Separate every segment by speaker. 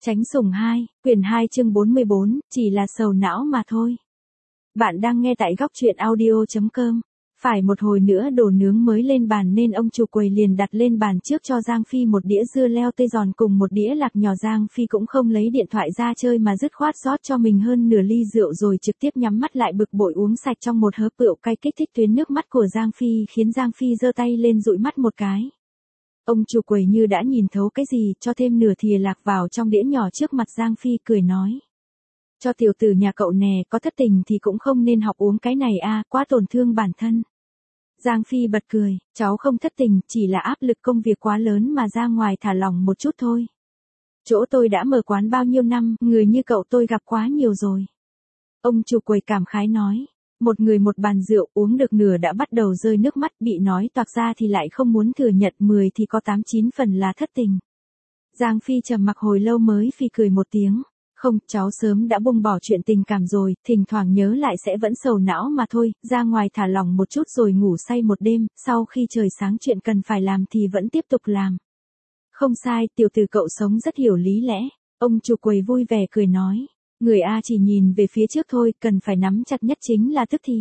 Speaker 1: Tránh sủng 2, quyển 2 chương 44, chỉ là sầu não mà thôi. Bạn đang nghe tại góc truyện audio.com. Phải một hồi nữa đồ nướng mới lên bàn nên ông chủ quầy liền đặt lên bàn trước cho Giang Phi một đĩa dưa leo tây giòn cùng một đĩa lạc nhỏ. Giang Phi cũng không lấy điện thoại ra chơi mà dứt khoát rót cho mình hơn nửa ly rượu rồi trực tiếp nhắm mắt lại bực bội uống sạch trong một hớp rượu cay. Kích thích tuyến nước mắt của Giang Phi khiến Giang Phi giơ tay lên dụi mắt một cái. Ông chủ quầy như đã nhìn thấu cái gì, cho thêm nửa thìa lạc vào trong đĩa nhỏ trước mặt Giang Phi cười nói. Cho tiểu tử nhà cậu nè, có thất tình thì cũng không nên học uống cái này a, quá tổn thương bản thân. Giang Phi bật cười, cháu không thất tình, chỉ là áp lực công việc quá lớn mà ra ngoài thả lỏng một chút thôi. Chỗ tôi đã mở quán bao nhiêu năm, người như cậu tôi gặp quá nhiều rồi. Ông chủ quầy cảm khái nói. Một người một bàn rượu uống được nửa đã bắt đầu rơi nước mắt, bị nói toạc ra thì lại không muốn thừa nhận, 10 thì có 8-9 phần là thất tình. Giang Phi trầm mặc hồi lâu mới phì cười một tiếng. Không, cháu sớm đã buông bỏ chuyện tình cảm rồi, thỉnh thoảng nhớ lại sẽ vẫn sầu não mà thôi, ra ngoài thả lỏng một chút rồi ngủ say một đêm, sau khi trời sáng chuyện cần phải làm thì vẫn tiếp tục làm. Không sai, tiểu tử cậu sống rất hiểu lý lẽ. Ông chủ quầy vui vẻ cười nói. Người A chỉ nhìn về phía trước thôi, cần phải nắm chặt nhất chính là tức thì.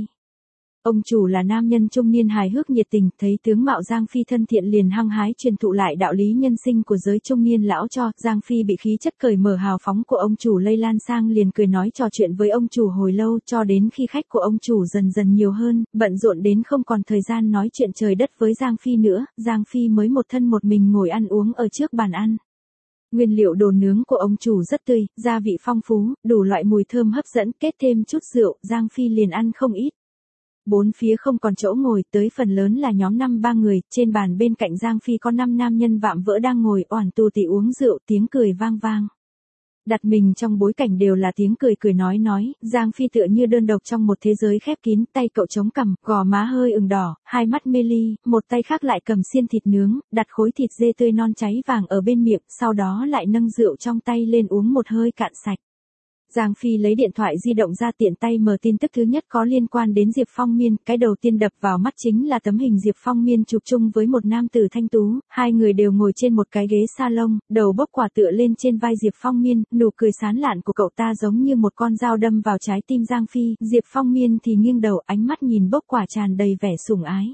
Speaker 1: Ông chủ là nam nhân trung niên hài hước nhiệt tình, thấy tướng mạo Giang Phi thân thiện liền hăng hái truyền thụ lại đạo lý nhân sinh của giới trung niên lão cho. Giang Phi bị khí chất cởi mở hào phóng của ông chủ lây lan sang liền cười nói trò chuyện với ông chủ hồi lâu, cho đến khi khách của ông chủ dần dần nhiều hơn, bận rộn đến không còn thời gian nói chuyện trời đất với Giang Phi nữa, Giang Phi mới một thân một mình ngồi ăn uống ở trước bàn ăn. Nguyên liệu đồ nướng của ông chủ rất tươi, gia vị phong phú, đủ loại mùi thơm hấp dẫn, kết thêm chút rượu, Giang Phi liền ăn không ít. Bốn phía không còn chỗ ngồi, tới phần lớn là nhóm 5-3 người, trên bàn bên cạnh Giang Phi có 5 nam nhân vạm vỡ đang ngồi oản tù tì uống rượu, tiếng cười vang vang. Đặt mình trong bối cảnh đều là tiếng cười nói, Giang Phi tựa như đơn độc trong một thế giới khép kín, tay cậu chống cằm, gò má hơi ửng đỏ, hai mắt mê ly, một tay khác lại cầm xiên thịt nướng, đặt khối thịt dê tươi non cháy vàng ở bên miệng, sau đó lại nâng rượu trong tay lên uống một hơi cạn sạch. Giang Phi lấy điện thoại di động ra tiện tay mở tin tức thứ nhất có liên quan đến Diệp Phong Miên, cái đầu tiên đập vào mắt chính là tấm hình Diệp Phong Miên chụp chung với một nam tử thanh tú, hai người đều ngồi trên một cái ghế salon, đầu bốc quả tựa lên trên vai Diệp Phong Miên, nụ cười sán lạn của cậu ta giống như một con dao đâm vào trái tim Giang Phi, Diệp Phong Miên thì nghiêng đầu, ánh mắt nhìn bốc quả tràn đầy vẻ sủng ái.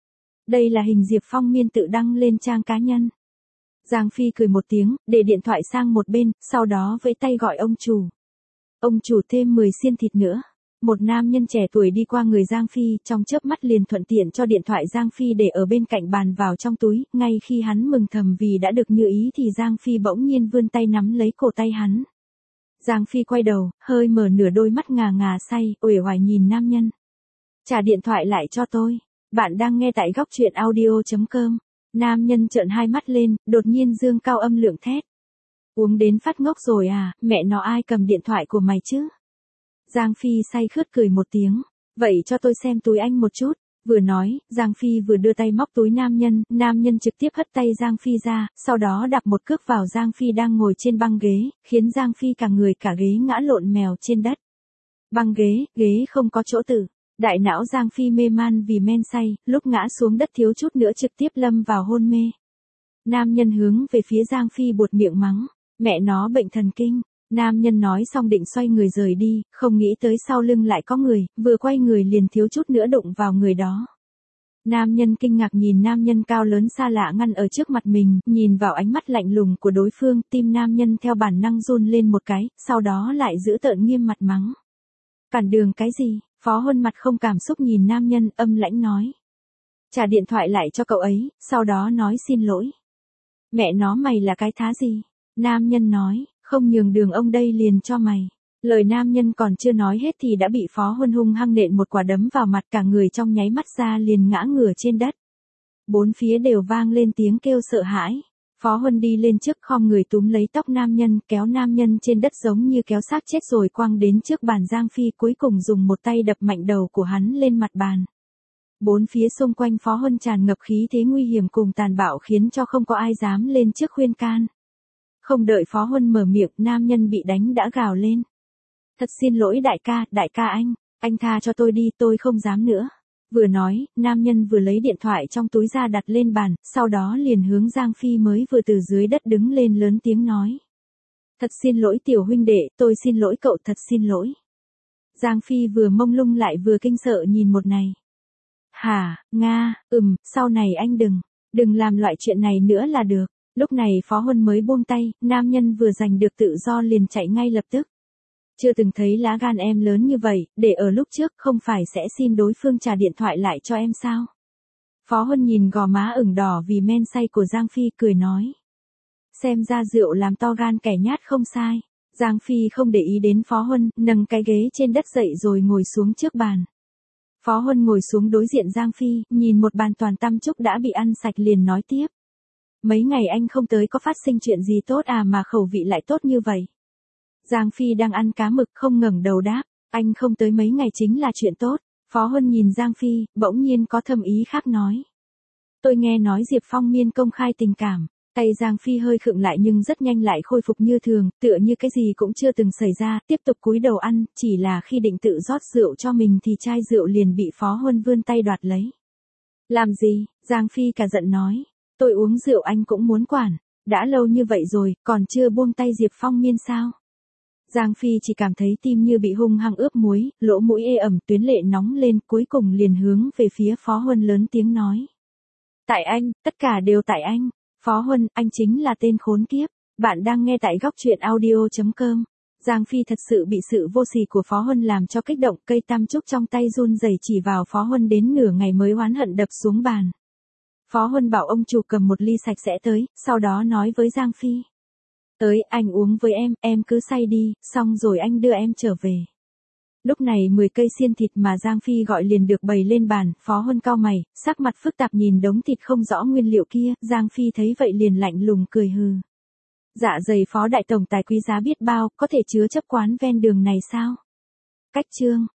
Speaker 1: Đây là hình Diệp Phong Miên tự đăng lên trang cá nhân. Giang Phi cười một tiếng, để điện thoại sang một bên, sau đó vẫy tay gọi ông chủ. Ông chủ thêm 10 xiên thịt nữa. Một nam nhân trẻ tuổi đi qua người Giang Phi, trong chớp mắt liền thuận tiện cho điện thoại Giang Phi để ở bên cạnh bàn vào trong túi, ngay khi hắn mừng thầm vì đã được như ý thì Giang Phi bỗng nhiên vươn tay nắm lấy cổ tay hắn. Giang Phi quay đầu, hơi mở nửa đôi mắt ngà ngà say, uể oải nhìn nam nhân. Trả điện thoại lại cho tôi. Bạn đang nghe tại góc truyện audio.com. Nam nhân trợn hai mắt lên, đột nhiên dương cao âm lượng thét. Uống đến phát ngốc rồi à, mẹ nó ai cầm điện thoại của mày chứ? Giang Phi say khướt cười một tiếng. Vậy cho tôi xem túi anh một chút. Vừa nói, Giang Phi vừa đưa tay móc túi nam nhân trực tiếp hất tay Giang Phi ra, sau đó đạp một cước vào Giang Phi đang ngồi trên băng ghế, khiến Giang Phi cả người cả ghế ngã lộn mèo trên đất. Băng ghế không có chỗ tự. Đại não Giang Phi mê man vì men say, lúc ngã xuống đất thiếu chút nữa trực tiếp lâm vào hôn mê. Nam nhân hướng về phía Giang Phi buột miệng mắng. Mẹ nó bệnh thần kinh. Nam nhân nói xong định xoay người rời đi, không nghĩ tới sau lưng lại có người, vừa quay người liền thiếu chút nữa đụng vào người đó. Nam nhân kinh ngạc nhìn nam nhân cao lớn xa lạ ngăn ở trước mặt mình, nhìn vào ánh mắt lạnh lùng của đối phương, tim nam nhân theo bản năng run lên một cái, sau đó lại giữ tợn nghiêm mặt mắng. Cản đường cái gì? Phó Huân mặt không cảm xúc nhìn nam nhân, âm lãnh nói. Trả điện thoại lại cho cậu ấy, sau đó nói xin lỗi. Mẹ nó mày là cái thá gì? Nam nhân nói, không nhường đường ông đây liền cho mày. Lời nam nhân còn chưa nói hết thì đã bị Phó Huân hung hăng nện một quả đấm vào mặt, cả người trong nháy mắt ra liền ngã ngửa trên đất. Bốn phía đều vang lên tiếng kêu sợ hãi. Phó Huân đi lên trước khom người túm lấy tóc nam nhân, kéo nam nhân trên đất giống như kéo xác chết rồi quăng đến trước bàn Giang Phi, cuối cùng dùng một tay đập mạnh đầu của hắn lên mặt bàn. Bốn phía xung quanh Phó Huân tràn ngập khí thế nguy hiểm cùng tàn bạo khiến cho không có ai dám lên trước khuyên can. Không đợi Phó Huân mở miệng, nam nhân bị đánh đã gào lên. Thật xin lỗi đại ca anh tha cho tôi đi, tôi không dám nữa. Vừa nói, nam nhân vừa lấy điện thoại trong túi ra đặt lên bàn, sau đó liền hướng Giang Phi mới vừa từ dưới đất đứng lên lớn tiếng nói. Thật xin lỗi tiểu huynh đệ, tôi xin lỗi cậu, thật xin lỗi. Giang Phi vừa mông lung lại vừa kinh sợ nhìn một này. Hả, Nga, sau này anh đừng làm loại chuyện này nữa là được. Lúc này Phó Huân mới buông tay, nam nhân vừa giành được tự do liền chạy ngay lập tức. Chưa từng thấy lá gan em lớn như vậy, để ở lúc trước không phải sẽ xin đối phương trả điện thoại lại cho em sao? Phó Huân nhìn gò má ửng đỏ vì men say của Giang Phi cười nói. Xem ra rượu làm to gan kẻ nhát không sai. Giang Phi không để ý đến Phó Huân, nâng cái ghế trên đất dậy rồi ngồi xuống trước bàn. Phó Huân ngồi xuống đối diện Giang Phi, nhìn một bàn toàn tăm chúc đã bị ăn sạch liền nói tiếp. Mấy ngày anh không tới có phát sinh chuyện gì tốt à mà khẩu vị lại tốt như vậy? Giang Phi đang ăn cá mực không ngẩng đầu đáp, anh không tới mấy ngày chính là chuyện tốt. Phó Huân nhìn Giang Phi, bỗng nhiên có thâm ý khác nói. Tôi nghe nói Diệp Phong Miên công khai tình cảm. Tay Giang Phi hơi khựng lại nhưng rất nhanh lại khôi phục như thường, tựa như cái gì cũng chưa từng xảy ra, tiếp tục cúi đầu ăn, chỉ là khi định tự rót rượu cho mình thì chai rượu liền bị Phó Huân vươn tay đoạt lấy. Làm gì? Giang Phi cả giận nói. Tôi uống rượu anh cũng muốn quản. Đã lâu như vậy rồi, còn chưa buông tay Diệp Phong Miên sao? Giang Phi chỉ cảm thấy tim như bị hung hăng ướp muối, lỗ mũi ê ẩm, tuyến lệ nóng lên, cuối cùng liền hướng về phía Phó Huân lớn tiếng nói. Tại anh, tất cả đều tại anh. Phó Huân, anh chính là tên khốn kiếp. Bạn đang nghe tại góc truyện audio.com. Giang Phi thật sự bị sự vô sỉ của Phó Huân làm cho kích động, cây tam trúc trong tay run rẩy chỉ vào Phó Huân đến nửa ngày mới oán hận đập xuống bàn. Phó Huân bảo ông chủ cầm một ly sạch sẽ tới, sau đó nói với Giang Phi. Tới, anh uống với em cứ say đi, xong rồi anh đưa em trở về. Lúc này 10 cây xiên thịt mà Giang Phi gọi liền được bày lên bàn, Phó Huân cau mày, sắc mặt phức tạp nhìn đống thịt không rõ nguyên liệu kia, Giang Phi thấy vậy liền lạnh lùng cười hừ. Dạ dày Phó đại tổng tài quý giá biết bao, có thể chứa chấp quán ven đường này sao? Cách chương